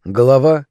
Глава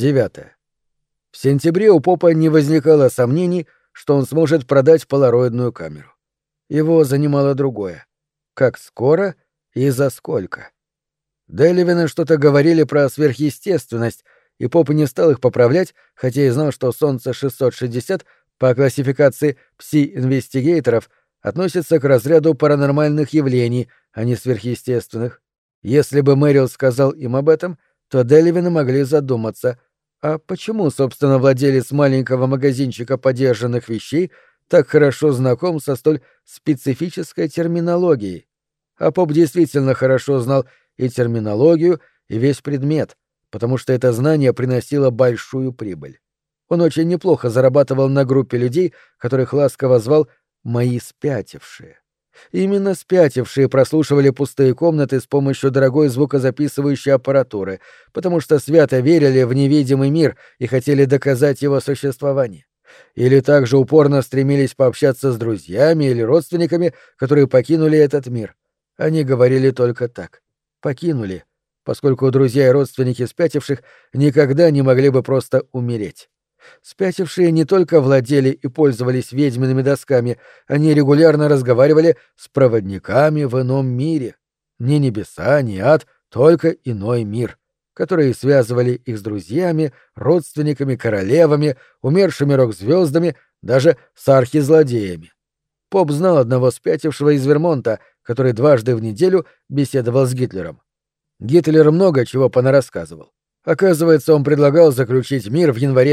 9. В сентябре у Попа не возникало сомнений, что он сможет продать полароидную камеру. Его занимало другое. Как скоро и за сколько? Делевины что-то говорили про сверхъестественность, и Поп не стал их поправлять, хотя и знал, что Солнце 660 по классификации пси-инвестигейторов относится к разряду паранормальных явлений, а не сверхъестественных. Если бы Мэрил сказал им об этом, то Делевины могли задуматься, а почему, собственно, владелец маленького магазинчика подержанных вещей так хорошо знаком со столь специфической терминологией? А Поп действительно хорошо знал и терминологию, и весь предмет, потому что это знание приносило большую прибыль. Он очень неплохо зарабатывал на группе людей, которых ласково звал «мои спятившие». Именно спятившие прослушивали пустые комнаты с помощью дорогой звукозаписывающей аппаратуры, потому что свято верили в невидимый мир и хотели доказать его существование. Или также упорно стремились пообщаться с друзьями или родственниками, которые покинули этот мир. Они говорили только так. Покинули, поскольку друзья и родственники спятивших никогда не могли бы просто умереть. Спятившие не только владели и пользовались ведьмиными досками, они регулярно разговаривали с проводниками в ином мире. Ни небеса, ни ад, только иной мир, которые связывали их с друзьями, родственниками, королевами, умершими рок-звездами, даже с архизлодеями. Поп знал одного спятившего из Вермонта, который дважды в неделю беседовал с Гитлером. Гитлер много чего понарассказывал. Оказывается, он предлагал заключить мир в январе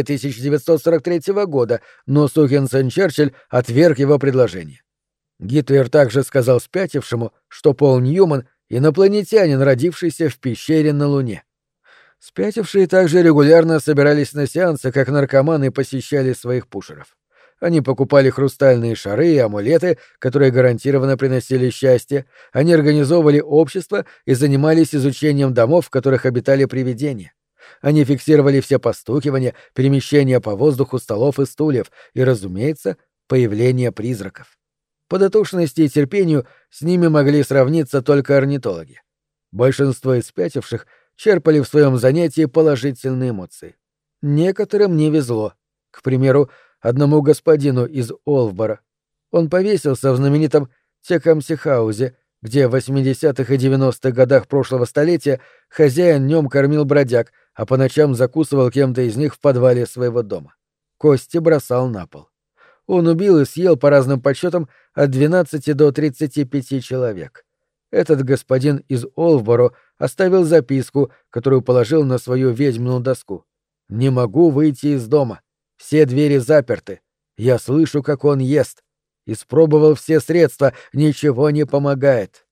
1943 года, но сукин сын Черчилль отверг его предложение. Гитлер также сказал спятившему, что Пол Ньюман — инопланетянин, родившийся в пещере на Луне. Спятившие также регулярно собирались на сеансы, как наркоманы посещали своих пушеров. Они покупали хрустальные шары и амулеты, которые гарантированно приносили счастье, они организовывали общество и занимались изучением домов, в которых обитали привидения. Они фиксировали все постукивания, перемещения по воздуху столов и стульев и, разумеется, появление призраков. По дотошности и терпению с ними могли сравниться только орнитологи. Большинство из спятивших черпали в своем занятии положительные эмоции. Некоторым не везло. К примеру, одному господину из Олфбора. Он повесился в знаменитом Текамси-хаузе, где в 80-х и 90-х годах прошлого столетия хозяин днем кормил бродяг, а по ночам закусывал кем-то из них в подвале своего дома. Кости бросал на пол. Он убил и съел по разным подсчетам от 12 до 35 человек. Этот господин из Олфборо оставил записку, которую положил на свою ведьмину доску. «Не могу выйти из дома. Все двери заперты. Я слышу, как он ест. Испробовал все средства, ничего не помогает».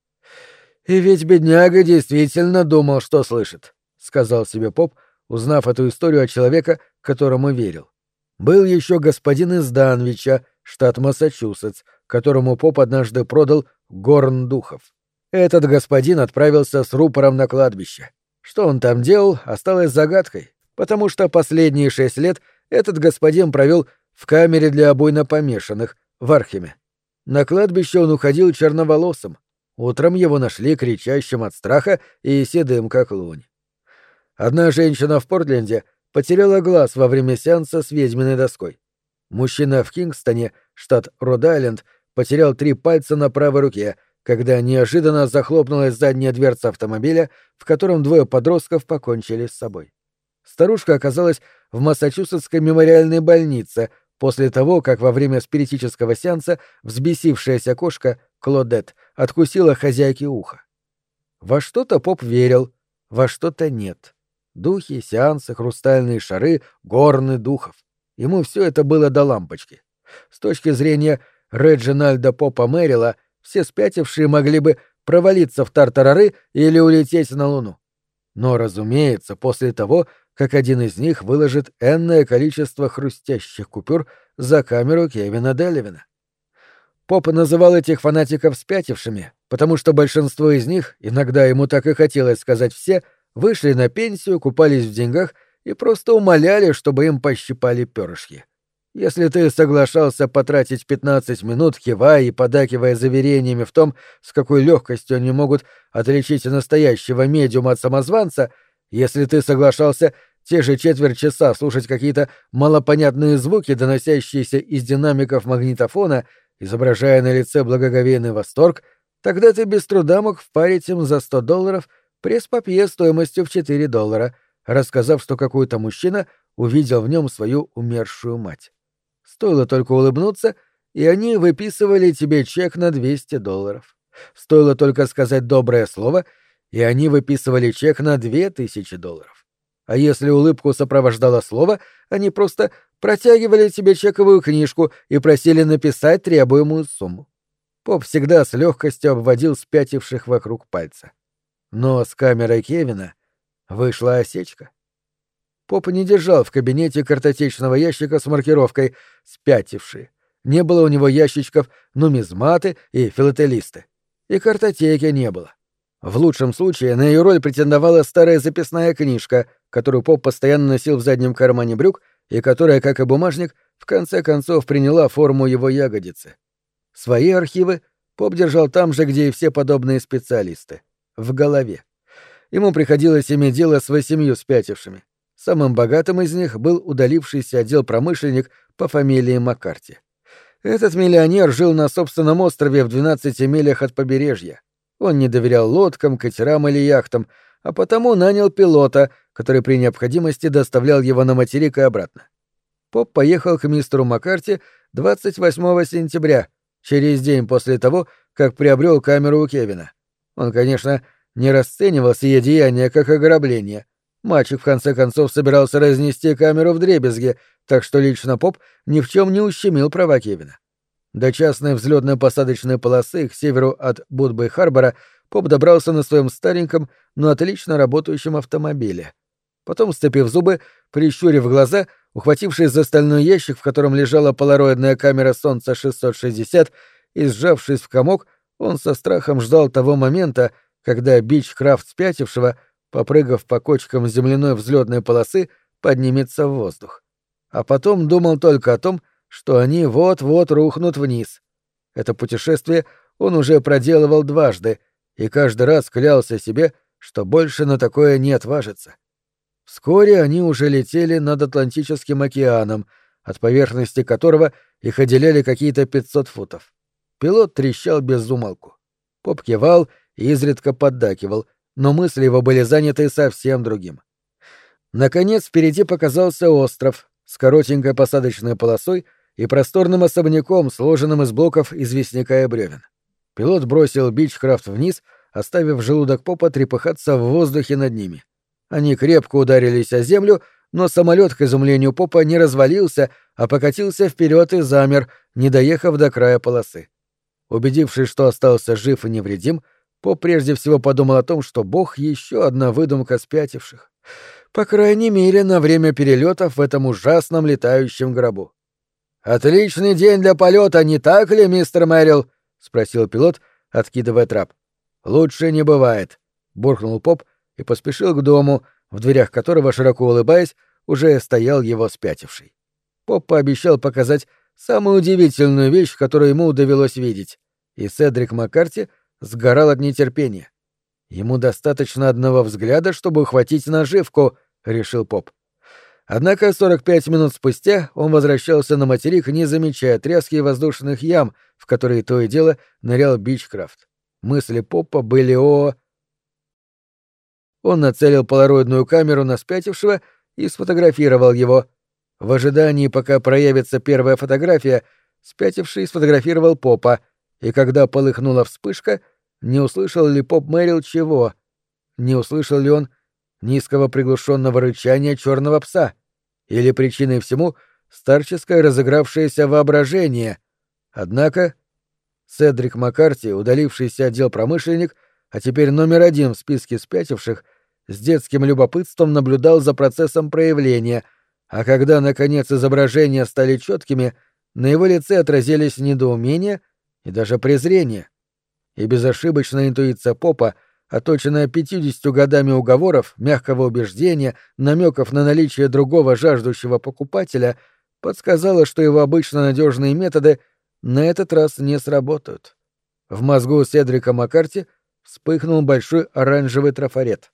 «И ведь бедняга действительно думал, что слышит», — сказал себе Поп, узнав эту историю от человека, которому верил. Был еще господин из Данвича, штат Массачусетс, которому Поп однажды продал горн духов. Этот господин отправился с рупором на кладбище. Что он там делал, осталось загадкой, потому что последние 6 лет этот господин провел в камере для буйнопомешанных в Археме. На кладбище он уходил черноволосым. Утром его нашли кричащим от страха и седым, как лунь. Одна женщина в Портленде потеряла глаз во время сеанса с ведьминой доской. Мужчина в Кингстоне, штат Род-Айленд, потерял 3 пальца на правой руке, когда неожиданно захлопнулась задняя дверца автомобиля, в котором 2 подростков покончили с собой. Старушка оказалась в Массачусетской мемориальной больнице после того, как во время спиритического сеанса взбесившаяся кошка Клодет откусила хозяйке ухо. Во что-то Поп верил, во что-то нет. Духи, сеансы, хрустальные шары, горны духов. Ему все это было до лампочки. С точки зрения Реджинальда Попа Мэрила, все спятившие могли бы провалиться в тартарары или улететь на Луну. Но, разумеется, после того, как один из них выложит энное количество хрустящих купюр за камеру Кевина Делевина. Поп называл этих фанатиков спятившими, потому что большинство из них, иногда ему так и хотелось сказать все, вышли на пенсию, купались в деньгах и просто умоляли, чтобы им пощипали перышки. Если ты соглашался потратить 15 минут, кивая и подакивая заверениями в том, с какой легкостью они могут отличить настоящего медиума от самозванца, Если ты соглашался те же четверть часа слушать какие-то малопонятные звуки, доносящиеся из динамиков магнитофона, изображая на лице благоговейный восторг, тогда ты без труда мог впарить им за $100 пресс-папье стоимостью в $4, рассказав, что какой-то мужчина увидел в нем свою умершую мать. Стоило только улыбнуться, и они выписывали тебе чек на $200. Стоило только сказать доброе слово, и они выписывали чек на $2000. А если улыбку сопровождало слово, они просто протягивали тебе чековую книжку и просили написать требуемую сумму. Поп всегда с легкостью обводил спятивших вокруг пальца. Но с камерой Кевина вышла осечка. Поп не держал в кабинете картотечного ящика с маркировкой «Спятившие». Не было у него ящичков нумизматы и филателисты. И картотеки не было. В лучшем случае на ее роль претендовала старая записная книжка, которую Поп постоянно носил в заднем кармане брюк и которая, как и бумажник, в конце концов приняла форму его ягодицы. Свои архивы Поп держал там же, где и все подобные специалисты — в голове. Ему приходилось иметь дело с 8 спятившими. Самым богатым из них был удалившийся отдел-промышленник по фамилии Маккарти. Этот миллионер жил на собственном острове в 12 милях от побережья. Он не доверял лодкам, катерам или яхтам, а потому нанял пилота, который при необходимости доставлял его на материк и обратно. Поп поехал к мистеру Маккарти 28 сентября, через день после того, как приобрел камеру у Кевина. Он, конечно, не расценивал сие деяние как ограбление. Мальчик в конце концов собирался разнести камеру вдребезги, так что лично Поп ни в чем не ущемил права Кевина. До частной взлетно-посадочной полосы к северу от Будбей-Харбора Поп добрался на своем стареньком, но отлично работающем автомобиле. Потом, сцепив зубы, прищурив глаза, ухватившись за стальной ящик, в котором лежала полароидная камера Солнца 660, и сжавшись в комок, он со страхом ждал того момента, когда Бичкрафт спятившего, попрыгав по кочкам земляной взлетной полосы, поднимется в воздух. А потом думал только о том, что они вот-вот рухнут вниз. Это путешествие он уже проделывал дважды, и каждый раз клялся себе, что больше на такое не отважится. Вскоре они уже летели над Атлантическим океаном, от поверхности которого их отделяли какие-то 500 футов. Пилот трещал без умолку. Поп кивал и изредка поддакивал, но мысли его были заняты совсем другим. Наконец впереди показался остров с коротенькой посадочной полосой и просторным особняком, сложенным из блоков известняка и бревен. Пилот бросил Бичкрафт вниз, оставив желудок Попа трепыхаться в воздухе над ними. Они крепко ударились о землю, но самолет, к изумлению Попа, не развалился, а покатился вперед и замер, не доехав до края полосы. Убедившись, что остался жив и невредим, Поп прежде всего подумал о том, что Бог — еще одна выдумка спятивших. По крайней мере, на время перелетов в этом ужасном летающем гробу. «Отличный день для полета, не так ли, мистер Мэрил?» — спросил пилот, откидывая трап. «Лучше не бывает», — буркнул Поп и поспешил к дому, в дверях которого, широко улыбаясь, уже стоял его спятивший. Поп пообещал показать самую удивительную вещь, которую ему довелось видеть, и Седрик Маккарти сгорал от нетерпения. «Ему достаточно одного взгляда, чтобы ухватить наживку», — решил Поп. Однако 45 минут спустя он возвращался на материк, не замечая тряски воздушных ям, в которые то и дело нырял Бичкрафт. Мысли Поппа были о... Он нацелил полароидную камеру на спятившего и сфотографировал его. В ожидании, пока проявится первая фотография, спятивший сфотографировал Попа, и когда полыхнула вспышка, не услышал ли Поп Мэрил чего? Не услышал ли он низкого приглушенного рычания черного пса? Или причиной всему старческое разыгравшееся воображение? Однако Седрик Маккарти, удалившийся отдел-промышленник, а теперь номер 1 в списке спятивших, с детским любопытством наблюдал за процессом проявления, а когда, наконец, изображения стали четкими, на его лице отразились недоумение и даже презрение. И безошибочная интуиция Попа, оточенная 50 годами уговоров, мягкого убеждения, намеков на наличие другого жаждущего покупателя, подсказала, что его обычно надежные методы на этот раз не сработают. В мозгу Седрика Маккарти вспыхнул большой оранжевый трафарет.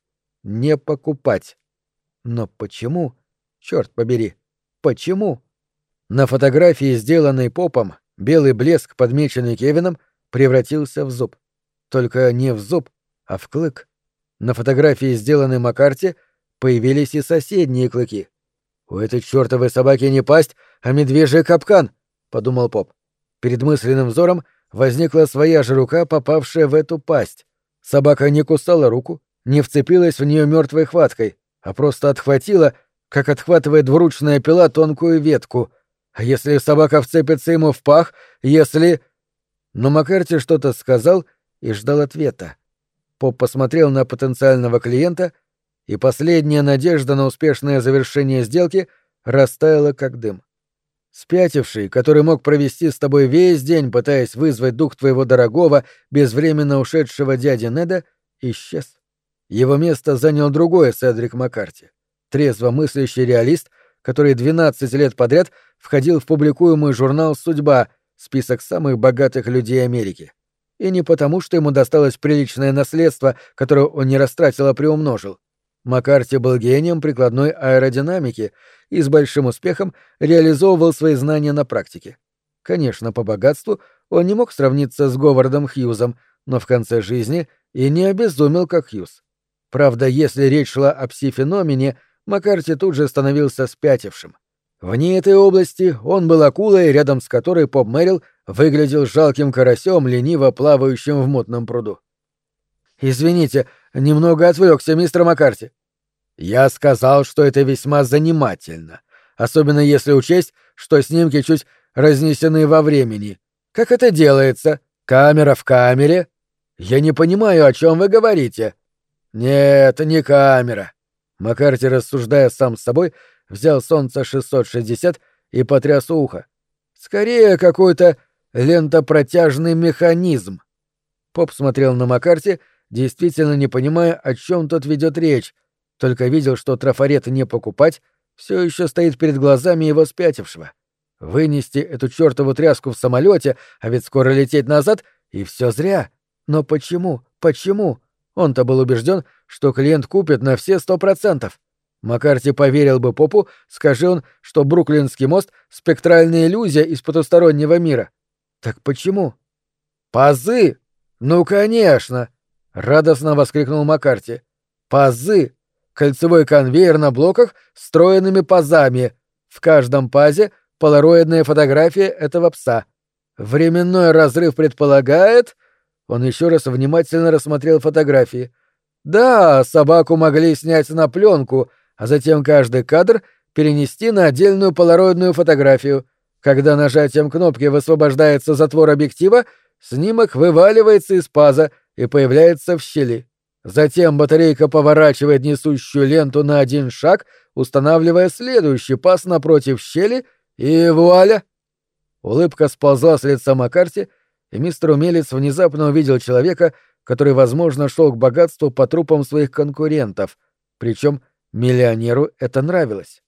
не покупать. Но почему? Черт побери, почему? На фотографии, сделанной Попом, белый блеск, подмеченный Кевином, превратился в зуб. Только не в зуб, а в клык. На фотографии, сделанной Маккарти, появились и соседние клыки. «У этой чертовой собаки не пасть, а медвежий капкан», — подумал Поп. Перед мысленным взором возникла своя же рука, попавшая в эту пасть. Собака не кусала руку, не вцепилась в нее мертвой хваткой, а просто отхватила, как отхватывает двуручная пила тонкую ветку. А если собака вцепится ему в пах, если... Но Маккарти что-то сказал и ждал ответа. Поп посмотрел на потенциального клиента, и последняя надежда на успешное завершение сделки растаяла как дым. Спятивший, который мог провести с тобой весь день, пытаясь вызвать дух твоего дорогого, безвременно ушедшего дяди Неда, исчез. Его место занял другой Седрик Маккарти, трезво мыслящий реалист, который 12 лет подряд входил в публикуемый журнал «Судьба», список самых богатых людей Америки. И не потому, что ему досталось приличное наследство, которое он не растратил, а приумножил. Маккарти был гением прикладной аэродинамики и с большим успехом реализовывал свои знания на практике. Конечно, по богатству он не мог сравниться с Говардом Хьюзом, но в конце жизни и не обезумел, как Хьюз. Правда, если речь шла о пси-феномене, Маккарти тут же становился спятившим. Вне этой области он был акулой, рядом с которой Поп Мэрил выглядел жалким карасем, лениво плавающим в мутном пруду. «Извините, немного отвлекся, мистер Маккарти». «Я сказал, что это весьма занимательно, особенно если учесть, что снимки чуть разнесены во времени. Как это делается? Камера в камере? Я не понимаю, о чем вы говорите». «Нет, не камера». Маккарти, рассуждая сам с собой, взял Солнце 660 и потряс ухо. «Скорее какой-то лентопротяжный механизм». Поп смотрел на Маккарти, действительно не понимая, о чем тот ведет речь, только видел, что трафарет не покупать все еще стоит перед глазами его спятившего. Вынести эту чертову тряску в самолете, а ведь скоро лететь назад, и все зря. Но почему? Почему? Он-то был убежден, что клиент купит на все 100%. Маккарти поверил бы Попу, скажи он, что Бруклинский мост — спектральная иллюзия из потустороннего мира. Так почему? «Пазы! Ну, конечно!» — радостно воскликнул Маккарти. «Пазы! Кольцевой конвейер на блоках с встроенными пазами. В каждом пазе полароидная фотография этого пса. Временной разрыв предполагает...» Он еще раз внимательно рассмотрел фотографии. «Да, собаку могли снять на пленку, а затем каждый кадр перенести на отдельную полароидную фотографию. Когда нажатием кнопки высвобождается затвор объектива, снимок вываливается из паза и появляется в щели. Затем батарейка поворачивает несущую ленту на один шаг, устанавливая следующий паз напротив щели, и вуаля!» Улыбка сползла с лица Маккарти, и мистер Умелец внезапно увидел человека, который, возможно, шел к богатству по трупам своих конкурентов, причем миллионеру это нравилось.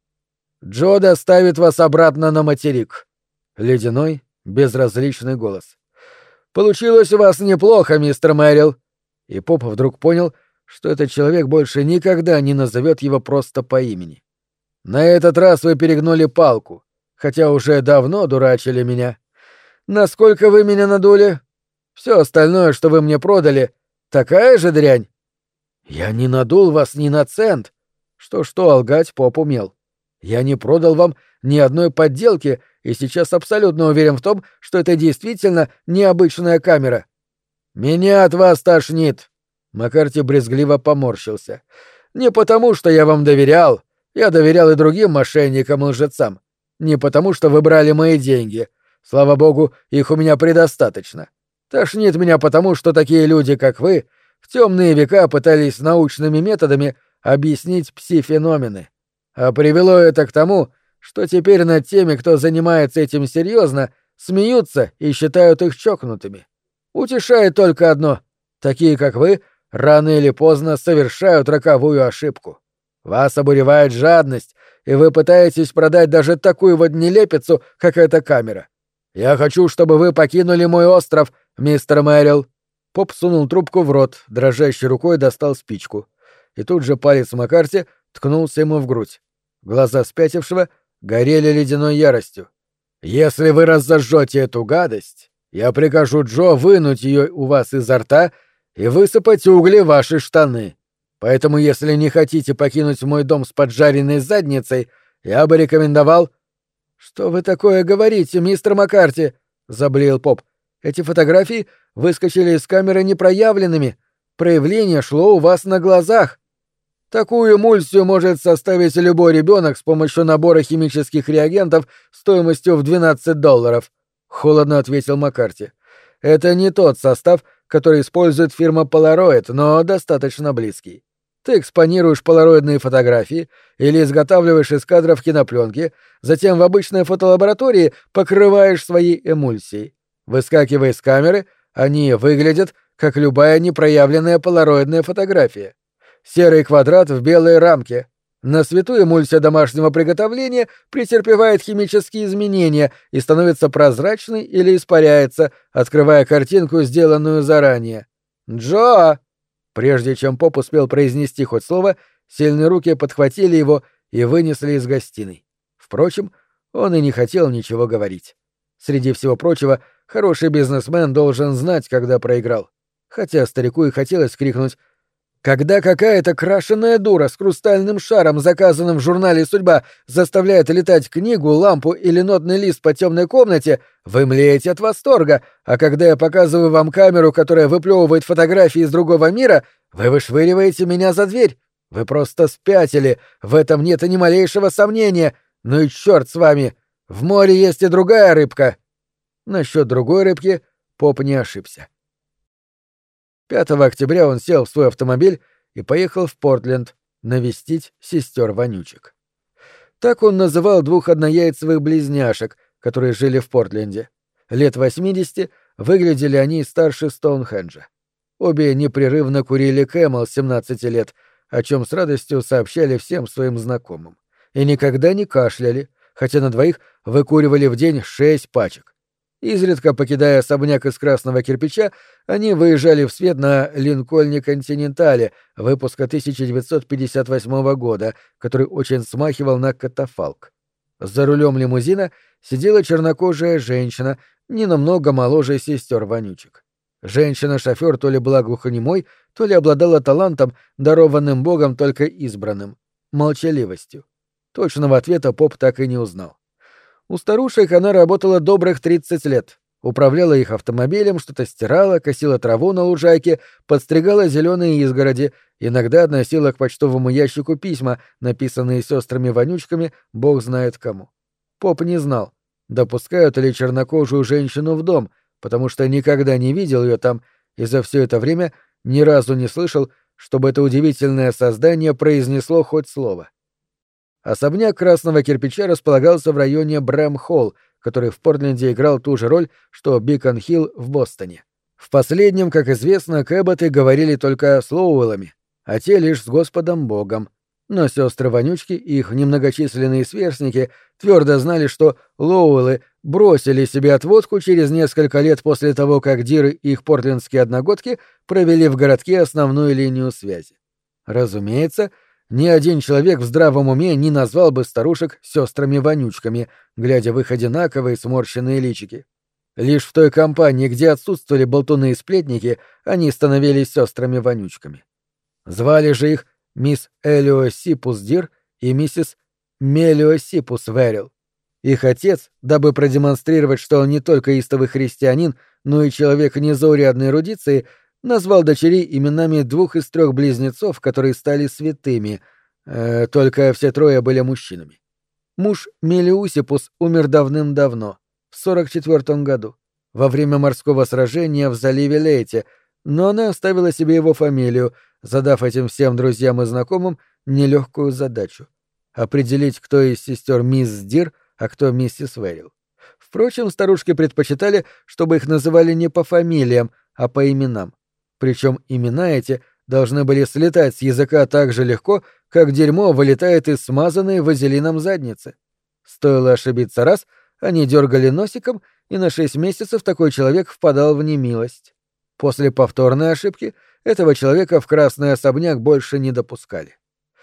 «Джо доставит вас обратно на материк». Ледяной, безразличный голос. «Получилось у вас неплохо, мистер Мэрил». И Поп вдруг понял, что этот человек больше никогда не назовет его просто по имени. «На этот раз вы перегнули палку, хотя уже давно дурачили меня. Насколько вы меня надули? Все остальное, что вы мне продали, такая же дрянь». «Я не надул вас ни на цент». Что-что, а лгать Поп умел. «Я не продал вам ни одной подделки и сейчас абсолютно уверен в том, что это действительно необычная камера». «Меня от вас тошнит!» Маккарти брезгливо поморщился. «Не потому, что я вам доверял. Я доверял и другим мошенникам и лжецам. Не потому, что вы брали мои деньги. Слава богу, их у меня предостаточно. Тошнит меня потому, что такие люди, как вы, в темные века пытались научными методами объяснить пси-феномены. А привело это к тому, что теперь над теми, кто занимается этим серьезно, смеются и считают их чокнутыми. Утешает только одно — такие, как вы, рано или поздно совершают роковую ошибку. Вас обуревает жадность, и вы пытаетесь продать даже такую вот нелепицу, как эта камера. Я хочу, чтобы вы покинули мой остров, мистер Мэрил». Поп сунул трубку в рот, дрожащей рукой достал спичку. и тут же палец Маккарти ткнулся ему в грудь. Глаза спятившего горели ледяной яростью. «Если вы разожжете эту гадость, я прикажу Джо вынуть ее у вас изо рта и высыпать угли в ваши штаны. Поэтому, если не хотите покинуть мой дом с поджаренной задницей, я бы рекомендовал...» «Что вы такое говорите, мистер Маккарти?» — заблеял поп. «Эти фотографии выскочили из камеры непроявленными. Проявление шло у вас на глазах. Такую эмульсию может составить любой ребенок с помощью набора химических реагентов стоимостью в $12, — холодно ответил Маккарти. Это не тот состав, который использует фирма Polaroid, но достаточно близкий. Ты экспонируешь полароидные фотографии или изготавливаешь из кадров кинопленки, затем в обычной фотолаборатории покрываешь своей эмульсией. Выскакивая из камеры, они выглядят, как любая непроявленная полароидная фотография. Серый квадрат в белой рамке. На свету эмульсия домашнего приготовления претерпевает химические изменения и становится прозрачной или испаряется, открывая картинку, сделанную заранее. «Джо!» Прежде чем поп успел произнести хоть слово, сильные руки подхватили его и вынесли из гостиной. Впрочем, он и не хотел ничего говорить. Среди всего прочего, хороший бизнесмен должен знать, когда проиграл. Хотя старику и хотелось крикнуть: «Когда какая-то крашеная дура с хрустальным шаром, заказанным в журнале «Судьба», заставляет летать книгу, лампу или нотный лист по темной комнате, вы млеете от восторга, а когда я показываю вам камеру, которая выплевывает фотографии из другого мира, вы вышвыриваете меня за дверь. Вы просто спятили, в этом нет и ни малейшего сомнения. Ну и черт с вами, в море есть и другая рыбка». Насчет другой рыбки поп не ошибся. 5 октября он сел в свой автомобиль и поехал в Портленд навестить сестер-вонючек. Так он называл двух однояйцевых близняшек, которые жили в Портленде. Лет 80, выглядели они старше Стоунхенджа. Обе непрерывно курили Кэмэл с 17 лет, о чем с радостью сообщали всем своим знакомым. И никогда не кашляли, хотя на двоих выкуривали в день 6 пачек. Изредка покидая особняк из красного кирпича, они выезжали в свет на Линкольне Континентале выпуска 1958 года, который очень смахивал на катафалк. За рулем лимузина сидела чернокожая женщина, не намного моложе сестер-вонючек. Женщина-шофер то ли была глухонемой, то ли обладала талантом, дарованным Богом только избранным — молчаливостью. Точного ответа поп так и не узнал. У старушек она работала добрых 30 лет. Управляла их автомобилем, что-то стирала, косила траву на лужайке, подстригала зеленые изгороди, иногда относила к почтовому ящику письма, написанные сестрами-вонючками, бог знает кому. Поп не знал, допускают ли чернокожую женщину в дом, потому что никогда не видел ее там и за все это время ни разу не слышал, чтобы это удивительное создание произнесло хоть слово. Особняк красного кирпича располагался в районе Брэм-Холл, который в Портленде играл ту же роль, что Бикон-Хилл в Бостоне. В последнем, как известно, Кэбботы говорили только с Лоуэллами, а те лишь с Господом Богом. Но сестры-вонючки и их немногочисленные сверстники твердо знали, что Лоуэллы бросили себе отводку через несколько лет после того, как Диры и их портлендские одногодки провели в городке основную линию связи. Разумеется, ни один человек в здравом уме не назвал бы старушек сестрами-вонючками, глядя в их одинаковые сморщенные личики. Лишь в той компании, где отсутствовали болтуны и сплетники, они становились сестрами-вонючками. Звали же их мисс Элиосипус Дир и миссис Мелиосипус Верил. Их отец, дабы продемонстрировать, что он не только истовый христианин, но и человек незаурядной эрудиции, назвал дочерей именами 2 из 3 близнецов, которые стали святыми, только все 3 были мужчинами. Муж Мелиусипус умер давным-давно, в 44 году, во время морского сражения в заливе Лейте, но она оставила себе его фамилию, задав этим всем друзьям и знакомым нелегкую задачу — определить, кто из сестер мисс Дир, а кто миссис Верил. Впрочем, старушки предпочитали, чтобы их называли не по фамилиям, а по именам. Причем имена эти должны были слетать с языка так же легко, как дерьмо вылетает из смазанной вазелином задницы. Стоило ошибиться раз, они дергали носиком, и на 6 месяцев такой человек впадал в немилость. После повторной ошибки этого человека в красный особняк больше не допускали.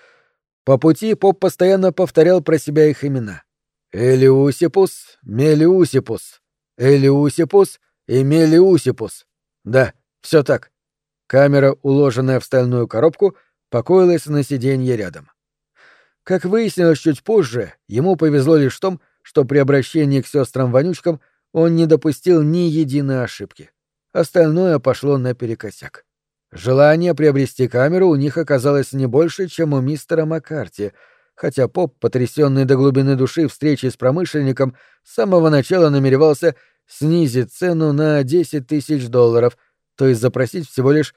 По пути поп постоянно повторял про себя их имена. Элиусипус, Мелиусипус, Элиусипус и Мелиусипус. Да, все так. Камера, уложенная в стальную коробку, покоилась на сиденье рядом. Как выяснилось чуть позже, ему повезло лишь в том, что при обращении к сестрам-вонючкам он не допустил ни единой ошибки. Остальное пошло наперекосяк. Желание приобрести камеру у них оказалось не больше, чем у мистера Маккарти, хотя поп, потрясенный до глубины души встречей с промышленником, с самого начала намеревался снизить цену на $10 000, то есть запросить всего лишь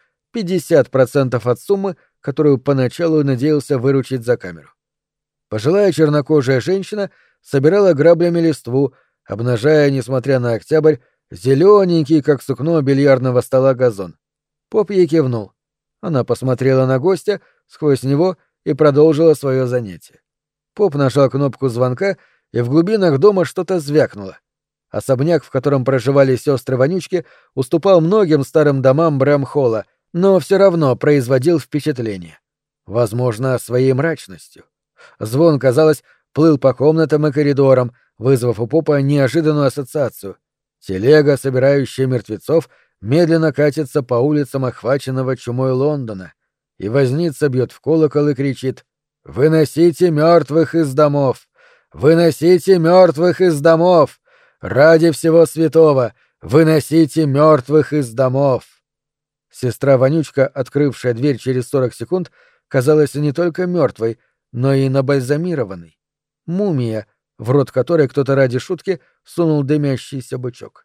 50% от суммы, которую поначалу надеялся выручить за камеру. Пожилая чернокожая женщина собирала граблями листву, обнажая, несмотря на октябрь, зелененький, как сукно бильярдного стола, газон. Поп ей кивнул. Она посмотрела на гостя сквозь него и продолжила свое занятие. Поп нажал кнопку звонка, и в глубинах дома что-то звякнуло. Особняк, в котором проживали сестры-вонючки, уступал многим старым домам Брэм-Холла, но все равно производил впечатление. Возможно, своей мрачностью. Звон, казалось, плыл по комнатам и коридорам, вызвав у Попа неожиданную ассоциацию. Телега, собирающая мертвецов, медленно катится по улицам охваченного чумой Лондона, и возница бьет в колокол и кричит: «Выносите мертвых из домов! Выносите мертвых из домов! Ради всего святого! Выносите мертвых из домов!» Сестра-вонючка, открывшая дверь через 40 секунд, казалась не только мертвой, но и набальзамированной. Мумия, в рот которой кто-то ради шутки сунул дымящийся бычок.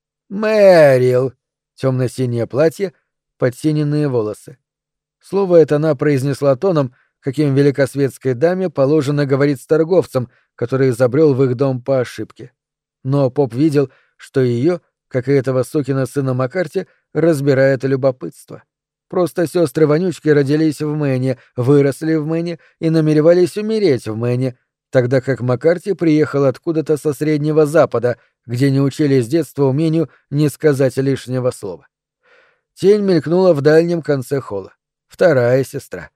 «Мэрил!» Темно-синее платье, подсиненные волосы. Слово это она произнесла тоном, каким великосветской даме положено говорить с торговцем, который забрел в их дом по ошибке. Но поп видел, что ее, как и этого сукина сына Маккарти, разбирает любопытство. Просто сестры-вонючки родились в Мэне, выросли в Мэне и намеревались умереть в Мэне, тогда как Маккарти приехал откуда-то со Среднего Запада, где не учили с детства умению не сказать лишнего слова. Тень мелькнула в дальнем конце холла. Вторая сестра.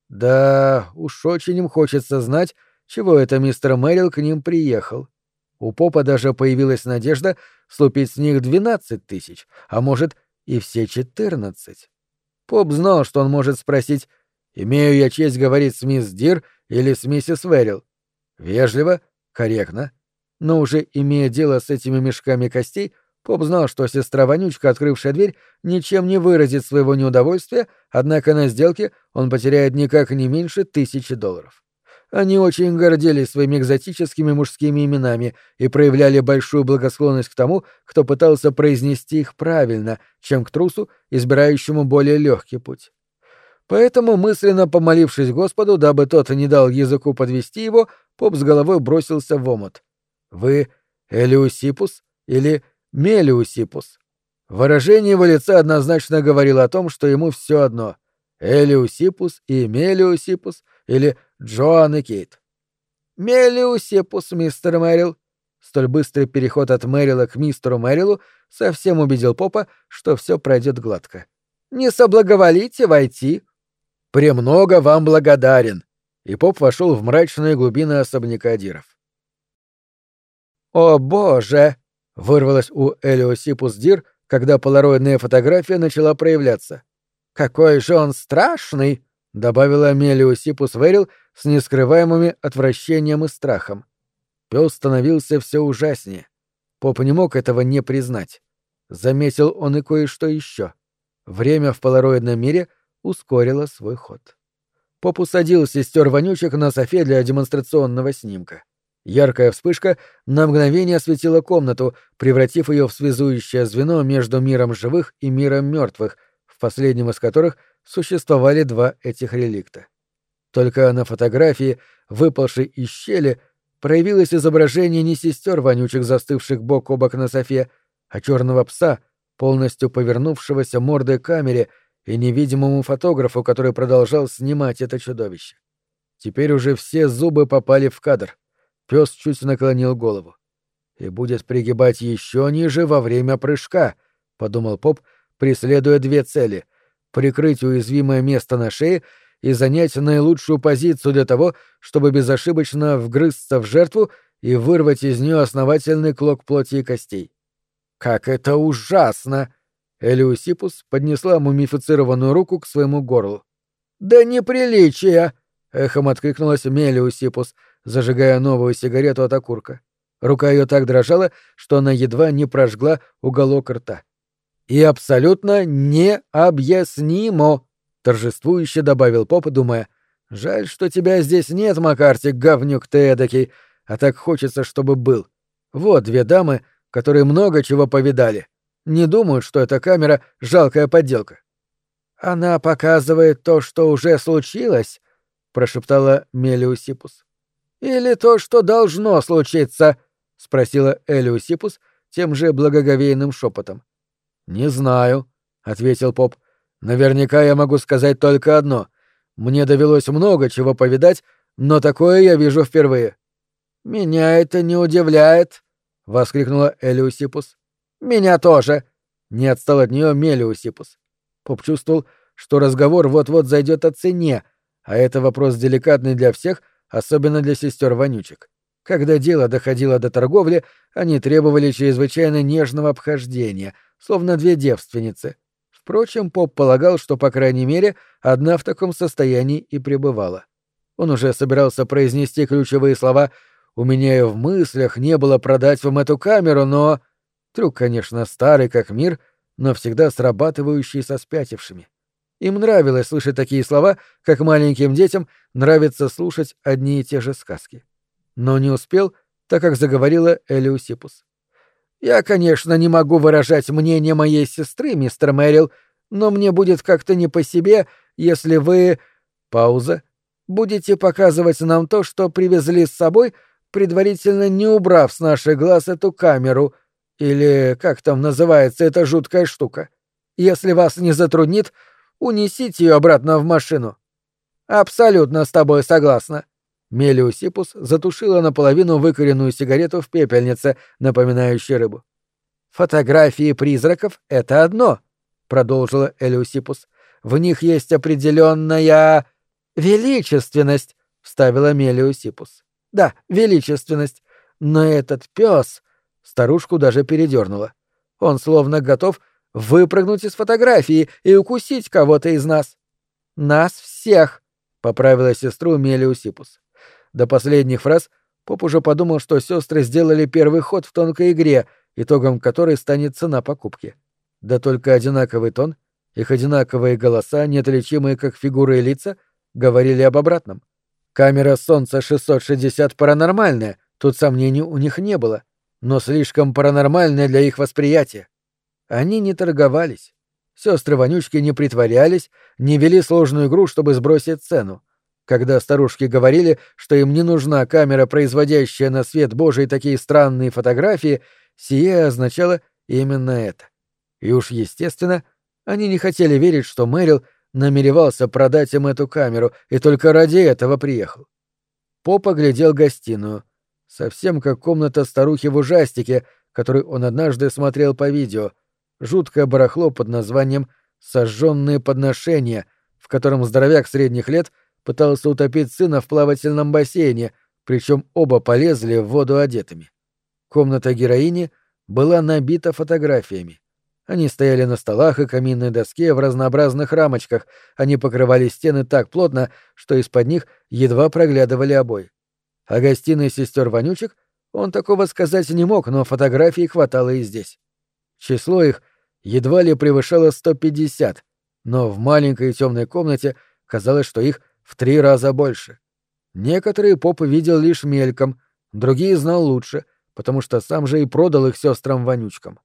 Да, уж очень им хочется знать, чего это мистер Мэрил к ним приехал. У попа даже появилась надежда слупить с них 12 000, а может и все 14. Поп знал, что он может спросить: «Имею я честь говорить с мисс Дир или с миссис Верил?» Вежливо, корректно. Но уже имея дело с этими мешками костей, поп знал, что сестра-вонючка, открывшая дверь, ничем не выразит своего неудовольствия, однако на сделке он потеряет никак не меньше $1000. Они очень гордились своими экзотическими мужскими именами и проявляли большую благосклонность к тому, кто пытался произнести их правильно, чем к трусу, избирающему более легкий путь. Поэтому, мысленно помолившись Господу, дабы тот не дал языку подвести его, поп с головой бросился в омут. «Вы Элиусипус или Мелиусипус?» Выражение его лица однозначно говорило о том, что ему все одно — Элиусипус и Мелиусипус или Джоан и Кейт. «Мелиусипус, мистер Мэрил». Столь быстрый переход от Мэрила к мистеру Мэрилу совсем убедил попа, что все пройдет гладко. «Не соблаговолите войти». «Премного вам благодарен», и поп вошел в мрачные глубины особняка Диров. «О, боже!» — вырвалось у Элиосипус Дир, когда полароидная фотография начала проявляться. «Какой же он страшный!» — добавила Мелиосипус Верил с нескрываемыми отвращением и страхом. Пёс становился все ужаснее. Поп не мог этого не признать. Заметил он и кое-что еще. Время в полароидном мире ускорило свой ход. Поп усадил сестер-вонючек на софе для демонстрационного снимка. Яркая вспышка на мгновение осветила комнату, превратив ее в связующее звено между миром живых и миром мертвых, в последнем из которых существовали два этих реликта. Только на фотографии, выпавшей из щели, проявилось изображение не сестер-вонючек, застывших бок о бок на софе, а черного пса, полностью повернувшегося мордой к камере и невидимому фотографу, который продолжал снимать это чудовище. Теперь уже все зубы попали в кадр. Пес чуть наклонил голову. «И будет пригибать еще ниже во время прыжка», — подумал поп, преследуя две цели — прикрыть уязвимое место на шее и занять наилучшую позицию для того, чтобы безошибочно вгрызться в жертву и вырвать из нее основательный клок плоти и костей. «Как это ужасно!» Элеусипус поднесла мумифицированную руку к своему горлу. «Да неприличие!» — эхом откликнулась Мелиусипус, зажигая новую сигарету от окурка. Рука ее так дрожала, что она едва не прожгла уголок рта. «И абсолютно необъяснимо!» — торжествующе добавил поп, думая. «Жаль, что тебя здесь нет, Маккарти, говнюк ты эдакий, а так хочется, чтобы был. Вот две дамы, которые много чего повидали. Не думают, что эта камера — жалкая подделка». «Она показывает то, что уже случилось», — прошептала Мелиусипус. «Или то, что должно случиться», — спросила Элиусипус тем же благоговейным шепотом. «Не знаю», — ответил поп. «Наверняка я могу сказать только одно. Мне довелось много чего повидать, но такое я вижу впервые». «Меня это не удивляет», — воскликнула Элиусипус. «Меня тоже», — не отстал от нее Мелиусипус. Поп чувствовал, что разговор вот-вот зайдет о цене, а это вопрос деликатный для всех, особенно для сестер-вонючек. Когда дело доходило до торговли, они требовали чрезвычайно нежного обхождения, словно две девственницы. Впрочем, поп полагал, что, по крайней мере, одна в таком состоянии и пребывала. Он уже собирался произнести ключевые слова «У меня и в мыслях не было продать вам эту камеру, но...» Трюк, конечно, старый как мир, но всегда срабатывающий со спятившими. Им нравилось слышать такие слова, как маленьким детям нравится слушать одни и те же сказки. Но не успел, так как заговорила Элиусипус. «Я, конечно, не могу выражать мнение моей сестры, мистер Мэрил, но мне будет как-то не по себе, если вы...» Пауза. «Будете показывать нам то, что привезли с собой, предварительно не убрав с наших глаз эту камеру, или как там называется эта жуткая штука. Если вас не затруднит, унесите ее обратно в машину». «Абсолютно с тобой согласна». Мелиусипус затушила наполовину выкуренную сигарету в пепельнице, напоминающей рыбу. «Фотографии призраков — это одно», — продолжила Элиусипус. «В них есть определенная величественность», — вставила Мелиусипус. «Да, величественность. Но этот пес...» Старушку даже передернула. «Он словно готов выпрыгнуть из фотографии и укусить кого-то из нас». «Нас всех», — поправила сестру Мелиусипус. До последних фраз поп уже подумал, что сестры сделали первый ход в тонкой игре, итогом которой станет цена покупки. Да только одинаковый тон, их одинаковые голоса, неотличимые как фигуры и лица, говорили об обратном. Камера Солнца 660 паранормальная, тут сомнений у них не было, но слишком паранормальная для их восприятия. Они не торговались. Сестры-вонючки не притворялись, не вели сложную игру, чтобы сбросить цену. Когда старушки говорили, что им не нужна камера, производящая на свет Божий такие странные фотографии, сие означало именно это. И уж естественно, они не хотели верить, что Мэрил намеревался продать им эту камеру и только ради этого приехал. Поп оглядел гостиную, совсем как комната старухи в ужастике, который он однажды смотрел по видео, жуткое барахло под названием «Сожженные подношения», в котором здоровяк средних лет пытался утопить сына в плавательном бассейне, причем оба полезли в воду одетыми. Комната героини была набита фотографиями. Они стояли на столах и каминной доске в разнообразных рамочках, они покрывали стены так плотно, что из-под них едва проглядывали обои. О гостиной сестер-вонючек он такого сказать не мог, но фотографий хватало и здесь. Число их едва ли превышало 150, но в маленькой темной комнате казалось, что их в 3 раза больше. Некоторые поп видел лишь мельком, другие знал лучше, потому что сам же и продал их сестрам-вонючкам.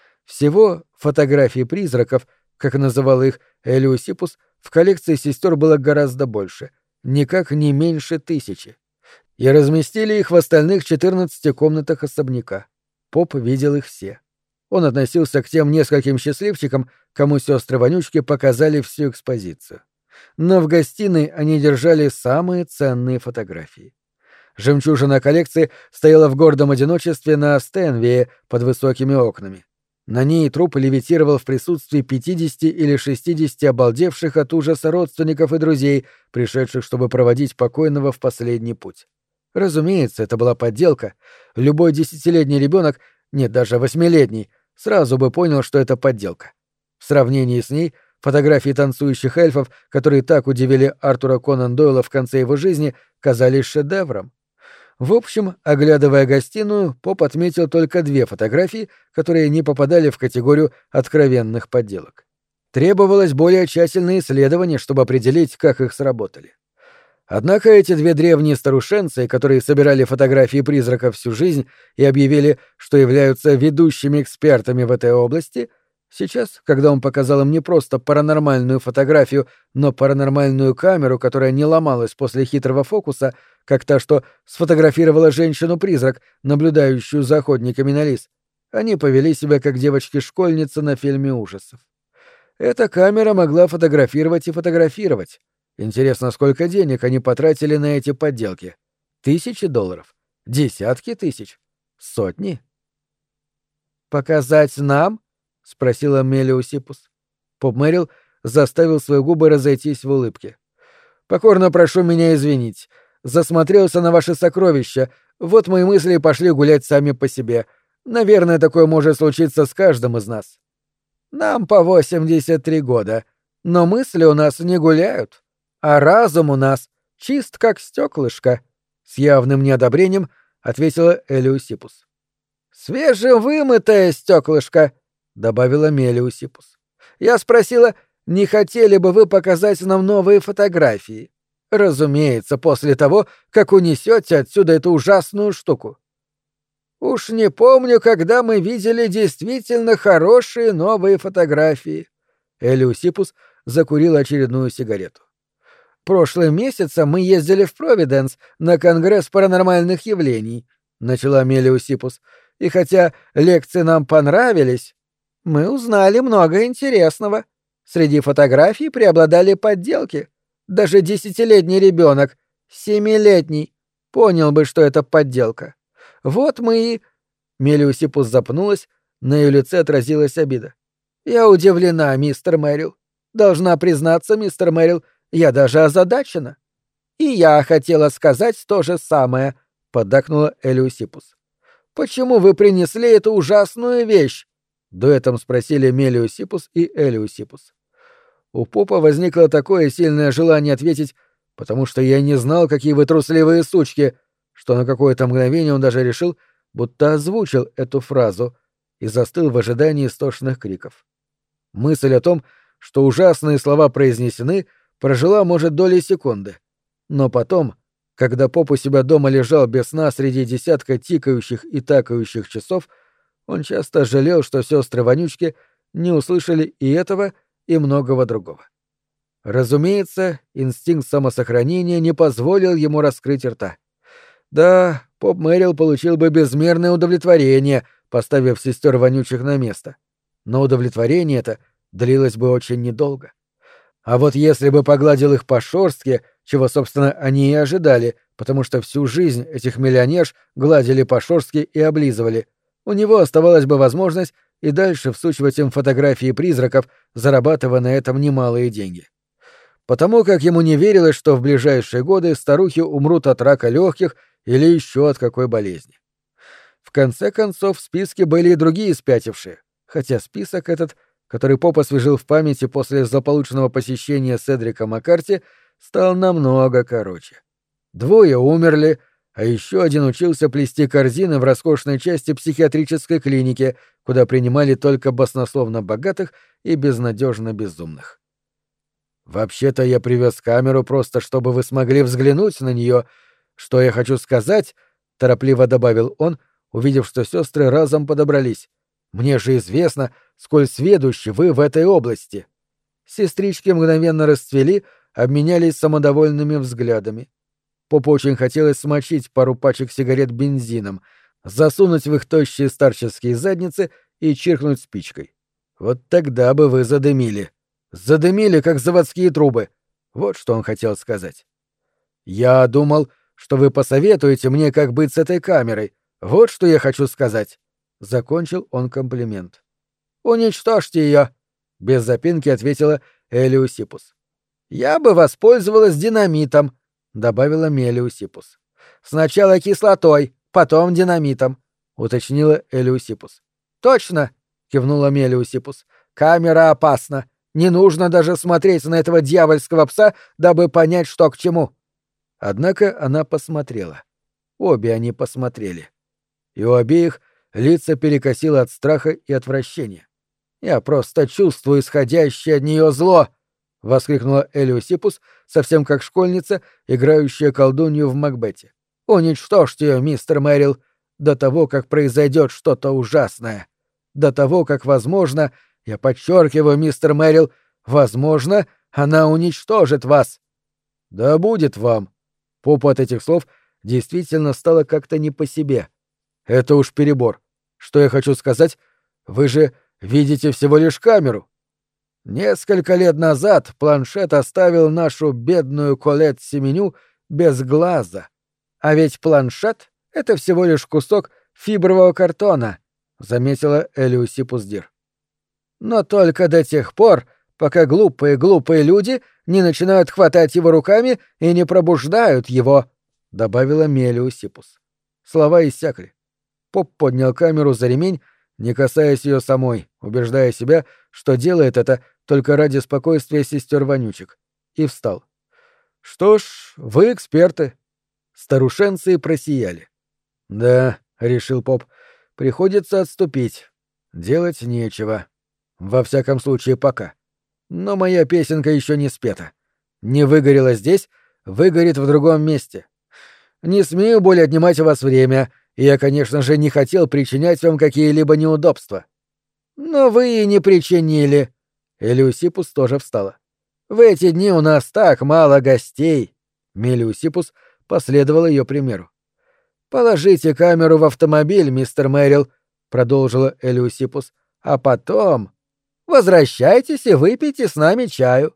Всего фотографий призраков, как называла их Элиусипус, в коллекции сестер было гораздо больше, никак не меньше 1000. И разместили их в остальных 14 комнатах особняка. Поп видел их все. Он относился к тем нескольким счастливчикам, кому сестры-вонючки показали всю экспозицию. Но в гостиной они держали самые ценные фотографии. Жемчужина коллекции стояла в гордом одиночестве на Стенвее под высокими окнами. На ней труп левитировал в присутствии 50 или 60 обалдевших от ужаса родственников и друзей, пришедших, чтобы проводить покойного в последний путь. Разумеется, это была подделка. Любой 10-летний ребенок, нет, даже 8-летний, сразу бы понял, что это подделка. В сравнении с ней фотографии танцующих эльфов, которые так удивили Артура Конан Дойла в конце его жизни, казались шедевром. В общем, оглядывая гостиную, Поп отметил только 2 фотографии, которые не попадали в категорию откровенных подделок. Требовалось более тщательное исследование, чтобы определить, как их сработали. Однако эти 2 древние старушенцы, которые собирали фотографии призраков всю жизнь и объявили, что являются ведущими экспертами в этой области, сейчас, когда он показал им не просто паранормальную фотографию, но паранормальную камеру, которая не ломалась после хитрого фокуса, как та, что сфотографировала женщину-призрак, наблюдающую за охотниками на лис, они повели себя как девочки-школьницы на фильме ужасов. Эта камера могла фотографировать и фотографировать. Интересно, сколько денег они потратили на эти подделки? $1000? Десятки тысяч? Сотни? «Показать нам?» — спросила Мелиусипус. Поп Мэрил заставил свои губы разойтись в улыбке. «Покорно прошу меня извинить. Засмотрелся на ваши сокровища. Вот мои мысли пошли гулять сами по себе. Наверное, такое может случиться с каждым из нас. Нам по 83 года, но мысли у нас не гуляют, а разум у нас чист как стеклышко», — с явным неодобрением ответила Элиусипус. «Свежевымытое стеклышко», — добавила Мелиусипус. «Я спросила, не хотели бы вы показать нам новые фотографии? Разумеется, после того, как унесете отсюда эту ужасную штуку. Уж не помню, когда мы видели действительно хорошие новые фотографии». Элиусипус закурил очередную сигарету. «Прошлым месяцем мы ездили в Провиденс на Конгресс паранормальных явлений», — начала Мелиусипус. «И хотя лекции нам понравились, мы узнали много интересного. Среди фотографий преобладали подделки. Даже 10-летний ребенок, 7-летний, понял бы, что это подделка. Вот мы и...» Мелиусипус запнулась, на ее лице отразилась обида. «Я удивлена, мистер Мэрил. Должна признаться, мистер Мэрил, я даже озадачена». «И я хотела сказать то же самое», — поддакнула Элиусипус. «Почему вы принесли эту ужасную вещь?» — дуэтом спросили Мелиусипус и Элиусипус. У Попа возникло такое сильное желание ответить, потому что я не знал, какие вы трусливые сучки, что на какое-то мгновение он даже решил, будто озвучил эту фразу и застыл в ожидании истошных криков. Мысль о том, что ужасные слова произнесены, прожила, может, доли секунды. Но потом, когда Поп у себя дома лежал без сна среди десятка тикающих и такающих часов, он часто жалел, что сестры-вонючки не услышали и этого, и многого другого. Разумеется, инстинкт самосохранения не позволил ему раскрыть рта. Да, Поп Мэрил получил бы безмерное удовлетворение, поставив сестер вонючих на место. Но удовлетворение это длилось бы очень недолго. А вот если бы погладил их по шорстке, чего, собственно, они и ожидали, потому что всю жизнь этих миллионерш гладили по шорстке и облизывали, у него оставалась бы возможность и дальше всучивать им фотографии призраков, зарабатывая на этом немалые деньги. Потому как ему не верилось, что в ближайшие годы старухи умрут от рака легких или еще от какой болезни. В конце концов, в списке были и другие спятившие, хотя список этот, который Поп освежил в памяти после злополучного посещения Седрика Маккарти, стал намного короче. 2 умерли, а еще один учился плести корзины в роскошной части психиатрической клиники, куда принимали только баснословно богатых и безнадежно безумных. «Вообще-то я привез камеру просто, чтобы вы смогли взглянуть на нее. Что я хочу сказать?» — торопливо добавил он, увидев, что сестры разом подобрались. «Мне же известно, сколь сведущи вы в этой области». Сестрички мгновенно расцвели, обменялись самодовольными взглядами. Попу очень хотелось смочить пару пачек сигарет бензином, засунуть в их тощие старческие задницы и чиркнуть спичкой. Вот тогда бы вы задымили. Задымили, как заводские трубы. Вот что он хотел сказать. «Я думал, что вы посоветуете мне, как быть с этой камерой. Вот что я хочу сказать». Закончил он комплимент. «Уничтожьте ее», — без запинки ответила Элиусипус. «Я бы воспользовалась динамитом», — добавила Мелиусипус. «Сначала кислотой, потом динамитом», — уточнила Элиусипус. «Точно», — кивнула Мелиусипус. «Камера опасна. Не нужно даже смотреть на этого дьявольского пса, дабы понять, что к чему». Однако она посмотрела. Обе они посмотрели. И у обеих лица перекосило от страха и отвращения. «Я просто чувствую исходящее от нее зло!» — воскликнула Элиусипус, совсем как школьница, играющая колдунью в Макбете. «Уничтожьте ее, мистер Мэрил, до того, как произойдет что-то ужасное. До того, как, возможно, я подчеркиваю, мистер Мэрил, возможно, она уничтожит вас». «Да будет вам». Попу от этих слов действительно стало как-то не по себе. «Это уж перебор. Что я хочу сказать? Вы же видите всего лишь камеру». Несколько лет назад планшет оставил нашу бедную Колетт Семеню без глаза. А ведь планшет — это всего лишь кусок фибрового картона, — заметила Элиусипус Дир. Но только до тех пор, пока глупые люди не начинают хватать его руками и не пробуждают его, — добавила Мелиусипус. Слова иссякли. Поп поднял камеру за ремень, не касаясь ее самой, убеждая себя, что делает это только ради спокойствия сестер-вонючек, и встал. «Что ж, вы эксперты». Старушенцы просияли. «Да», — решил Поп, — «приходится отступить. Делать нечего. Во всяком случае, пока. Но моя песенка еще не спета. Не выгорела здесь, выгорит в другом месте. Не смею более отнимать у вас время, и я, конечно же, не хотел причинять вам какие-либо неудобства». «Но вы и не причинили». Элиусипус тоже встала. «В эти дни у нас так мало гостей». Мелиусипус последовала ее примеру. «Положите камеру в автомобиль, мистер Мэрил», — продолжила Элиусипус, — «а потом возвращайтесь и выпейте с нами чаю.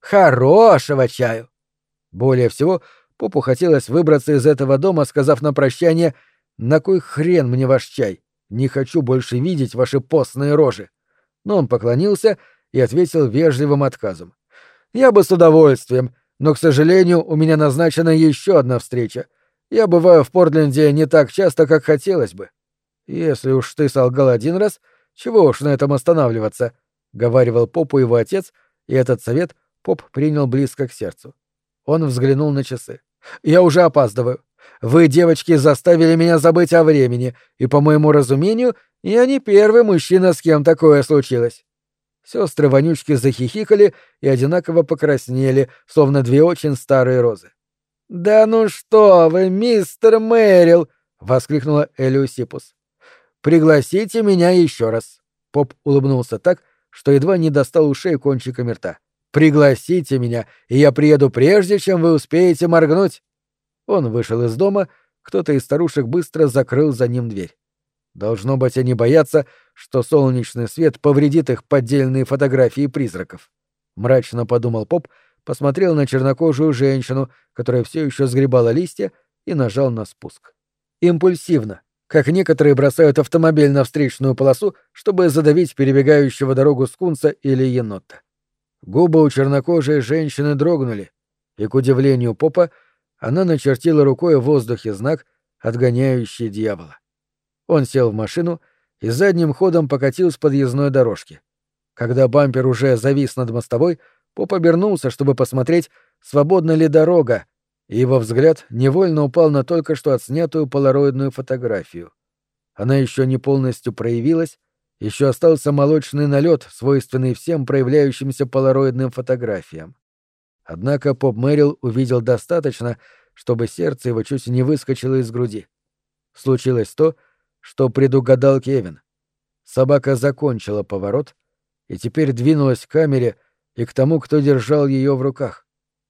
Хорошего чаю». Более всего, Попу хотелось выбраться из этого дома, сказав на прощание: «На кой хрен мне ваш чай? Не хочу больше видеть ваши постные рожи». Но он поклонился и ответил вежливым отказом. «Я бы с удовольствием, но, к сожалению, у меня назначена еще одна встреча. Я бываю в Портленде не так часто, как хотелось бы». «Если уж ты солгал один раз, чего уж на этом останавливаться», — говаривал Попу его отец, и этот совет Поп принял близко к сердцу. Он взглянул на часы. «Я уже опаздываю. Вы, девочки, заставили меня забыть о времени, и, по моему разумению, я не первый мужчина, с кем такое случилось». Сестры-вонючки захихикали и одинаково покраснели, словно две очень старые розы. «Да ну что вы, мистер Мэрил!» — воскликнула Элиусипус. «Пригласите меня еще раз». Поп улыбнулся так, что едва не достал ушей кончиками рта. «Пригласите меня, и я приеду прежде, чем вы успеете моргнуть». Он вышел из дома, кто-то из старушек быстро закрыл за ним дверь. Должно быть, они боятся, что солнечный свет повредит их поддельные фотографии призраков. Мрачно подумал Поп, посмотрел на чернокожую женщину, которая все еще сгребала листья, и нажал на спуск. Импульсивно, как некоторые бросают автомобиль на встречную полосу, чтобы задавить перебегающего дорогу скунса или енота. Губы у чернокожей женщины дрогнули, и, к удивлению Попа, она начертила рукой в воздухе знак, отгоняющий дьявола. Он сел в машину и задним ходом покатил с подъездной дорожки. Когда бампер уже завис над мостовой, Поп обернулся, чтобы посмотреть, свободна ли дорога, и его взгляд невольно упал на только что отснятую полароидную фотографию. Она еще не полностью проявилась, еще остался молочный налет, свойственный всем проявляющимся полароидным фотографиям. Однако Поп Мэрил увидел достаточно, чтобы сердце его чуть не выскочило из груди. Случилось то, что предугадал Кевин. Собака закончила поворот и теперь двинулась к камере и к тому, кто держал ее в руках.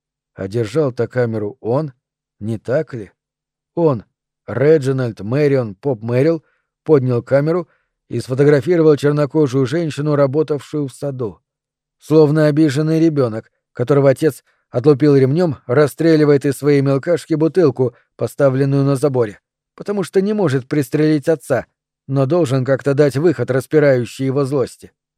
А держал-то камеру он, не так ли? Он, Реджинальд Мэрион Поп Мэрил, поднял камеру и сфотографировал чернокожую женщину, работавшую в саду. Словно обиженный ребенок, которого отец отлупил ремнем, расстреливает из своей мелкашки бутылку, поставленную на заборе, потому что не может пристрелить отца, но должен как-то дать выход распирающей его злости.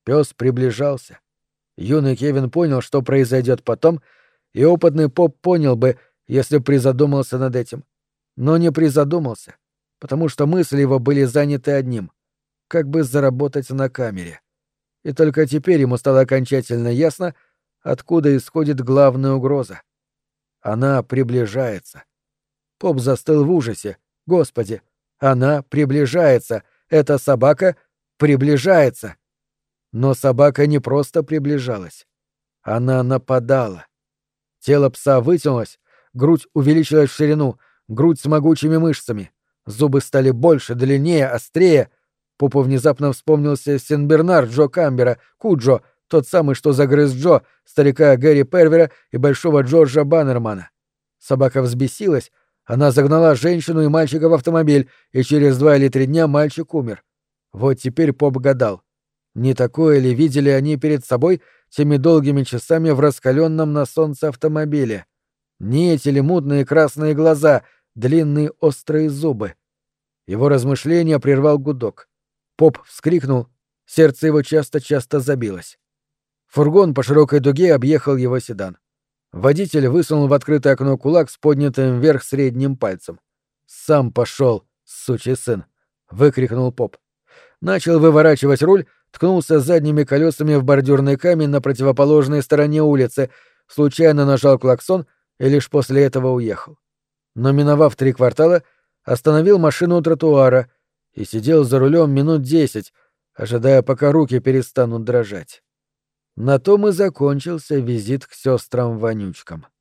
Пес приближался. Юный Кевин понял, что произойдет потом, и опытный поп понял бы, если б призадумался над этим. Но не призадумался, потому что мысли его были заняты одним — как бы заработать на камере. И только теперь ему стало окончательно ясно, откуда исходит главная угроза. Она приближается. Поп застыл в ужасе. Господи, она приближается! Эта собака приближается! Но собака не просто приближалась. Она нападала. Тело пса вытянулось, грудь увеличилась в ширину, грудь с могучими мышцами. Зубы стали больше, длиннее, острее. Попу внезапно вспомнился Сен-Бернар Джо Камбера, Куджо, тот самый, что загрыз Джо, старика Гэри Первера и большого Джорджа Баннермана. Собака взбесилась, она загнала женщину и мальчика в автомобиль, и через 2 или 3 дня мальчик умер. Вот теперь поп гадал, не такое ли видели они перед собой теми долгими часами в раскаленном на солнце автомобиле? Не эти ли мутные красные глаза, длинные острые зубы? Его размышления прервал гудок. Поп вскрикнул, сердце его часто-часто забилось. Фургон по широкой дуге объехал его седан. Водитель высунул в открытое окно кулак с поднятым вверх средним пальцем. «Сам пошел, сучий сын!» — выкрикнул поп. Начал выворачивать руль, ткнулся задними колесами в бордюрный камень на противоположной стороне улицы, случайно нажал клаксон и лишь после этого уехал. Но, миновав 3 квартала, остановил машину у тротуара и сидел за рулем минут 10, ожидая, пока руки перестанут дрожать. На том и закончился визит к сестрам-вонючкам.